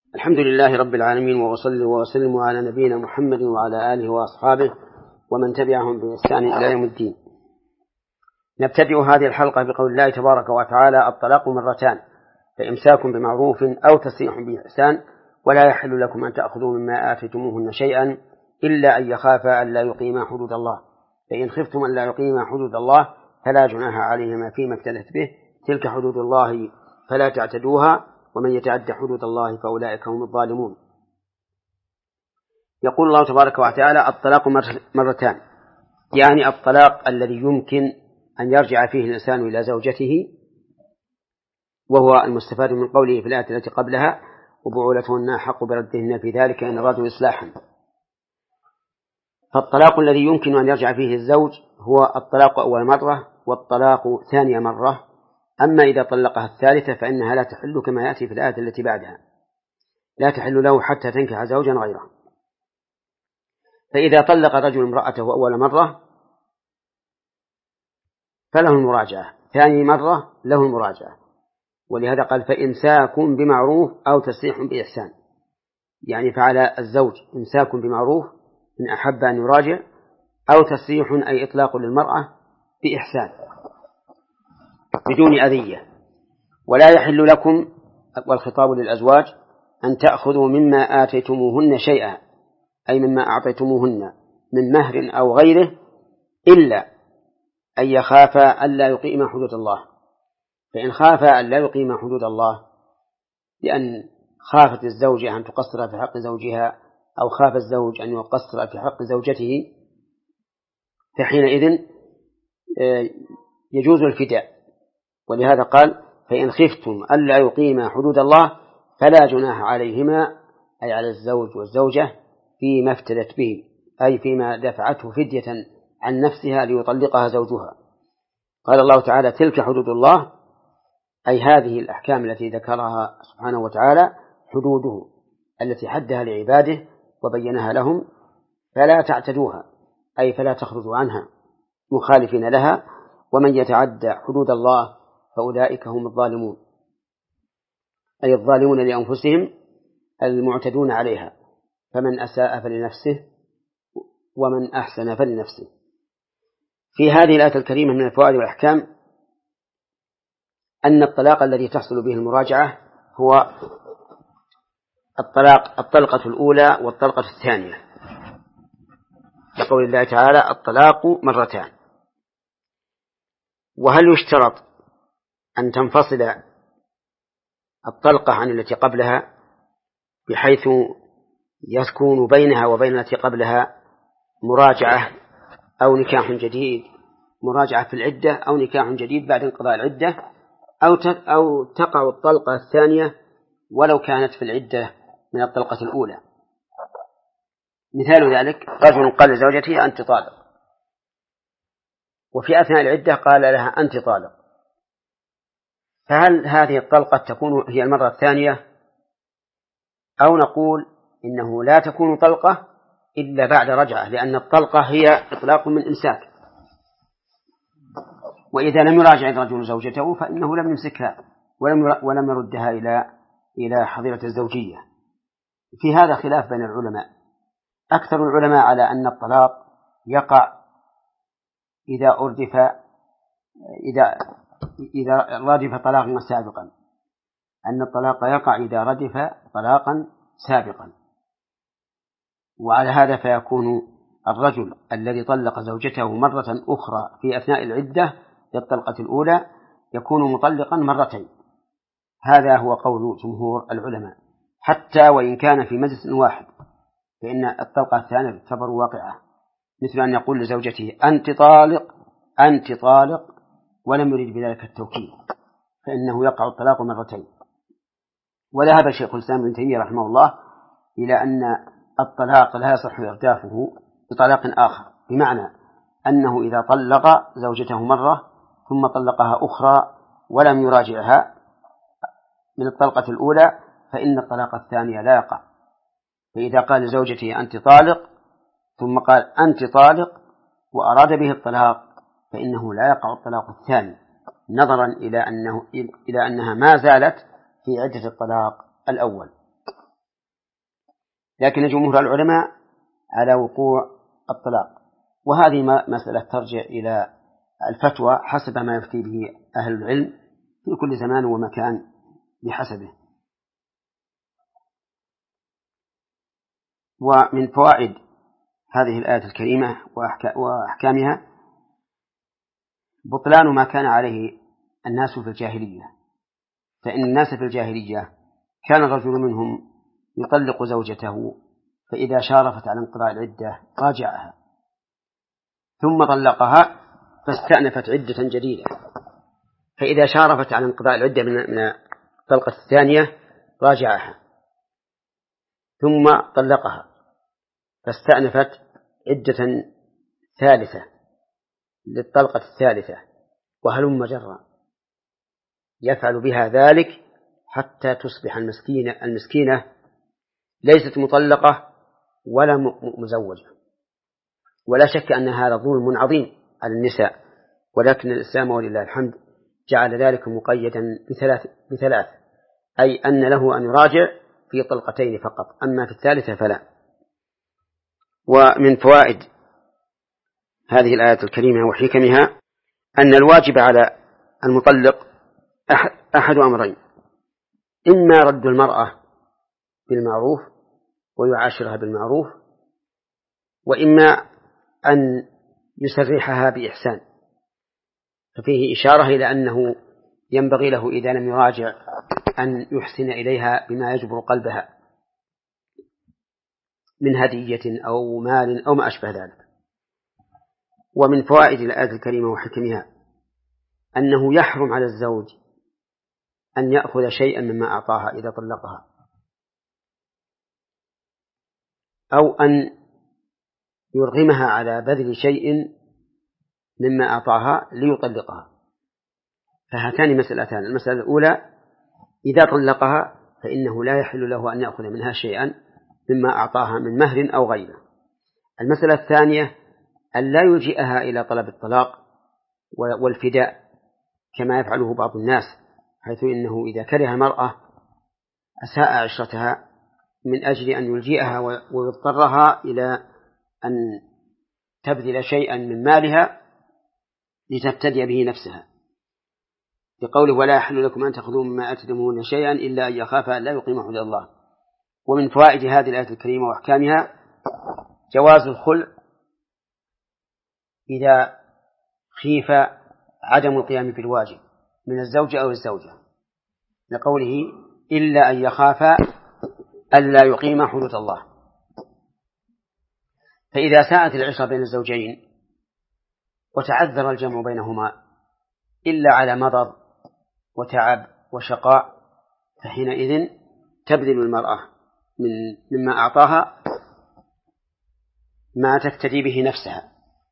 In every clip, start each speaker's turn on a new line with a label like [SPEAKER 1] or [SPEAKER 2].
[SPEAKER 1] الحمد لله رب العالمين، وأصلي وأسلم على نبينا محمد وعلى آله وأصحابه ومن تبعهم بإحسان إلى يوم الدين. نبتدئ هذه الحلقة بقول الله تبارك وتعالى: الطلاق مرتان، فإمساك بمعروف أو تسريح بإحسان، ولا يحل لكم أن تأخذوا مما آتيتموهن شيئا إلا أن يخافا ألا يقيما حدود الله، فإن خفتم ألا يقيما حدود الله فلا جناح عليهما فيما افتدت به، تلك حدود الله فلا تعتدوها، ومن يتعد حدود الله فأولئك هم الظالمون. يقول الله تبارك وتعالى: الطلاق مرتان، يعني الطلاق الذي يمكن أن يرجع فيه الإنسان إلى زوجته، وهو المستفاد من قوله في الآية التي قبلها: وبعولتهن أحق بردهن في ذلك إن أرادوا إصلاحا. فالطلاق الذي يمكن أن يرجع فيه الزوج هو الطلاق أول مرة والطلاق ثانية مرة. أما إذا طلقها الثالثة فإنها لا تحل، كما يأتي في الآية التي بعدها: لا تحل له حتى تنكح زوجا غيره. فإذا طلق رجل امرأته أول مرة فله المراجعة، ثاني مرة له المراجعة، ولهذا قال: فإمساك بمعروف أو تسريح بإحسان، يعني فعلى الزوج إمساك بمعروف إن أحب أن يراجع، أو تسريح أي إطلاق للمرأة بإحسان بدون أذية. ولا يحل لكم، والخطاب للأزواج، أن تأخذوا مما آتيتموهن شيئا، أي مما أعطيتموهن من مهر أو غيره، إلا أن يخافا ألا يقيما حدود الله. فإن خافا ألا يقيما حدود الله، لأن خافت الزوجة أن تقصر في حق زوجها، أو خاف الزوج أن يقصر في حق زوجته، فحينئذ يجوز الفداء. ولهذا قال: فإن خفتم ألا يقيما حدود الله فلا جناح عليهما، أي على الزوج والزوجة، فيما افتدت به، أي فيما دفعته فدية عن نفسها ليطلقها زوجها. قال الله تعالى: تلك حدود الله، أي هذه الأحكام التي ذكرها سبحانه وتعالى حدوده التي حدها لعباده وبينها لهم، فلا تعتدوها، أي فلا تخرجوا عنها مخالفين لها، ومن يتعدى حدود الله فأولئك هم الظالمون، أي الظالمون لأنفسهم المعتدون عليها، فمن أساء فلنفسه ومن أحسن فلنفسه. في هذه الآية الكريمة من الفوائد والأحكام أن الطلاق الذي تحصل به المراجعة هو الطلقة الأولى والطلقة الثانية، لقول الله تعالى: الطلاق مرتان. وهل يشترط أن تنفصل الطلقة عن التي قبلها، بحيث يكون بينها وبين التي قبلها مراجعة أو نكاح جديد، مراجعة في العدة أو نكاح جديد بعد انقضاء العدة، أو تقع الطلقة الثانية ولو كانت في العدة من الطلقة الأولى؟ مثال ذلك: رجل قال لزوجته: أنت طالق، وفي أثناء العدة قال لها: أنت طالق، فهل هذه الطلقة تكون هي المرة الثانية، أو نقول إنه لا تكون طلقة إلا بعد رجعة، لأن الطلقة هي إطلاق من إمساك، وإذا لم يراجع الرجل زوجته فإنه لم يمسكها ولم يردها إلى حظيرة الزوجية. في هذا خلاف بين العلماء. أكثر العلماء على أن الطلاق يقع إذا ردف طلاقا سابقا، أن الطلاق يقع إذا ردف طلاقا سابقا. وعلى هذا فيكون الرجل الذي طلق زوجته مرة أخرى في أثناء العدة للطلقة الأولى يكون مطلقا مرتين. هذا هو قول جمهور العلماء، حتى وإن كان في مجلس واحد، فإن الطلقة الثانية تعتبر واقعة، مثل أن يقول لزوجته: أنت طالق، أنت طالق، ولم يرد بذلك التوكيد، فإنه يقع الطلاق مرتين. وذهب شيخ الإسلام ابن تيمية رحمه الله إلى أن الطلاق لا يصح إردافه بطلاق آخر، بمعنى أنه إذا طلق زوجته مرة ثم طلقها أخرى ولم يراجعها من الطلقة الأولى فإن الطلاق الثانية لا يقع. فإذا قال لزوجته: أنت طالق، ثم قال: أنت طالق، وأراد به الطلاق، فإنه لا يقع الطلاق الثاني، نظرا إلى أنها ما زالت في عدة الطلاق الأول. لكن جمهور العلماء على وقوع الطلاق. وهذه مسألة ترجع إلى الفتوى حسب ما يفتي به أهل العلم في كل زمان ومكان بحسبه. ومن فوائد هذه الآية الكريمة وأحكامها بطلان ما كان عليه الناس في الجاهلية. فإن الناس في الجاهلية كان الرجل منهم يطلق زوجته، فإذا شارفت على انقضاء العدة راجعها، ثم طلقها فاستأنفت عدة جديدة، فإذا شارفت على انقضاء العدة من الطلقة الثانية راجعها، ثم طلقها فاستأنفت عدة ثالثة للطلقة الثالثة، وهلم جرا يفعل بها ذلك حتى تصبح المسكينة ليست مطلقة ولا مزوجة. ولا شك أن هذا ظلم عظيم على النساء، ولكن الإسلام ولله الحمد جعل ذلك مقيدا بثلاث، أي أن له أن يراجع في طلقتين فقط، أما في الثالثة فلا. ومن فوائد هذه الآية الكريمة وحكمها أن الواجب على المطلق أحد أمرين: إما رد المرأة بالمعروف ويعاشرها بالمعروف، وإما أن يسرحها بإحسان. ففيه إشارة إلى أنه ينبغي له إذا لم يراجع أن يحسن إليها بما يجبر قلبها من هدية أو مال أو ما أشبه ذلك. ومن فوائد الآية الكريمة وحكمها أنه يحرم على الزوج أن يأخذ شيئا مما أعطاها إذا طلقها، أو أن يرغمها على بذل شيء مما أعطاها ليطلقها. فهاتان مسألتان: المسألة الأولى إذا طلقها فإنه لا يحل له أن يأخذ منها شيئا مما أعطاها من مهر أو غيره. المسألة الثانية أن لا يلجئها إلى طلب الطلاق والفداء كما يفعله بعض الناس، حيث إنه إذا كره المرأة أساء عشرتها من أجل أن يلجئها ويضطرها إلى أن تبذل شيئا من مالها لتفتدي به نفسها، بقوله: ولا يحل لكم أن تأخذوا مما آتيتموهن شيئا إلا أن يخافا أن لا يقيما حدود الله. ومن فوائد هذه الآية الكريمة وأحكامها جواز الخلع إذا خيف عدم القيام بالواجب من الزوج أو الزوجة، لقوله: إلا أن يخافا ألا يقيما حدود الله. فإذا ساءت العشرة بين الزوجين وتعذر الجمع بينهما إلا على مرض وتعب وشقاء، فحينئذ تبذل المرأة مما أعطاها ما تفتدي به نفسها،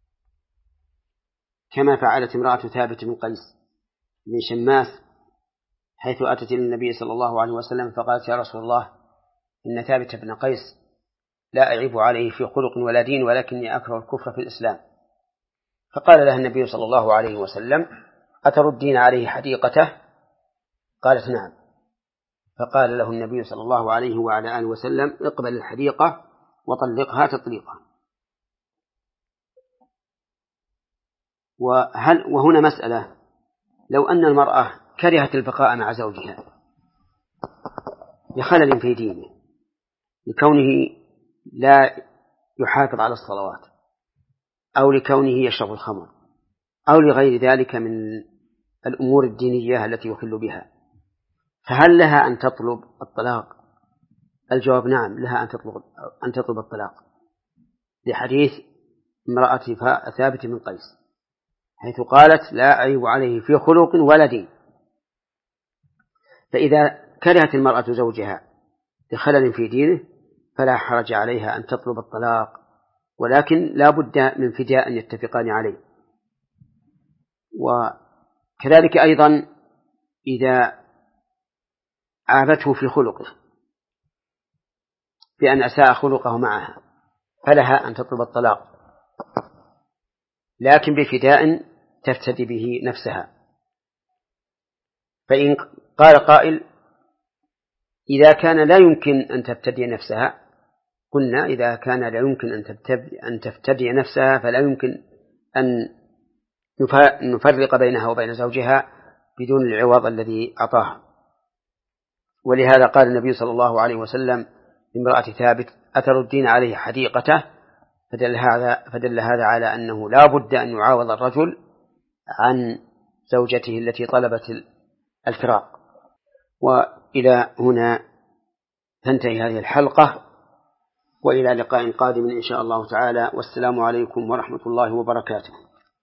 [SPEAKER 1] كما فعلت امرأة ثابت بن قيس بن شماس، حيث أتت إلى النبي صلى الله عليه وسلم فقالت: يا رسول الله، إن ثابت بن قيس لا أعيب عليه في خلق ولا دين، ولكني أكره الكفر في الإسلام. فقال لها النبي صلى الله عليه وسلم: أتردين عليه حديقته؟ قالت: نعم. فقال له النبي صلى الله عليه وعلى آله وسلم: اقبل الحديقة وطلقها تطليقا. وهنا مسألة: لو أن المرأة كرهت البقاء مع زوجها لخلل في دينه، لكونه لا يحافظ على الصلوات، أو لكونه يشرب الخمر، أو لغير ذلك من الأمور الدينية التي يخل بها، فهل لها أن تطلب الطلاق؟ الجواب: نعم، لها أن تطلب الطلاق، لحديث امرأة ثابت بن قيس، حيث قالت: لا أعيب عليه في خلق ولا دين. فإذا كرهت المرأة زوجها لخلل في دينه فلا حرج عليها أن تطلب الطلاق، ولكن لا بد من فداء يتفقان عليه. وكذلك أيضا إذا عابته في خلقه بأن أساء خلقه معها فلها أن تطلب الطلاق، لكن بفداء تفتدي به نفسها. فإن قال قائل: إذا كان لا يمكن أن تفتدي نفسها قلنا إذا كان لا يمكن أن تفتدي نفسها فلا يمكن أن نفرق بينها وبين زوجها بدون العوض الذي أعطاها. ولهذا قال النبي صلى الله عليه وسلم لامرأة ثابت: أتردين عليه حديقته؟ فدل هذا على أنه لا بد أن يعاوض الرجل عن زوجته التي طلبت الفراق. وإلى هنا تنتهي هذه الحلقة، وإلى لقاء قادم إن شاء الله تعالى، والسلام عليكم ورحمة الله وبركاته.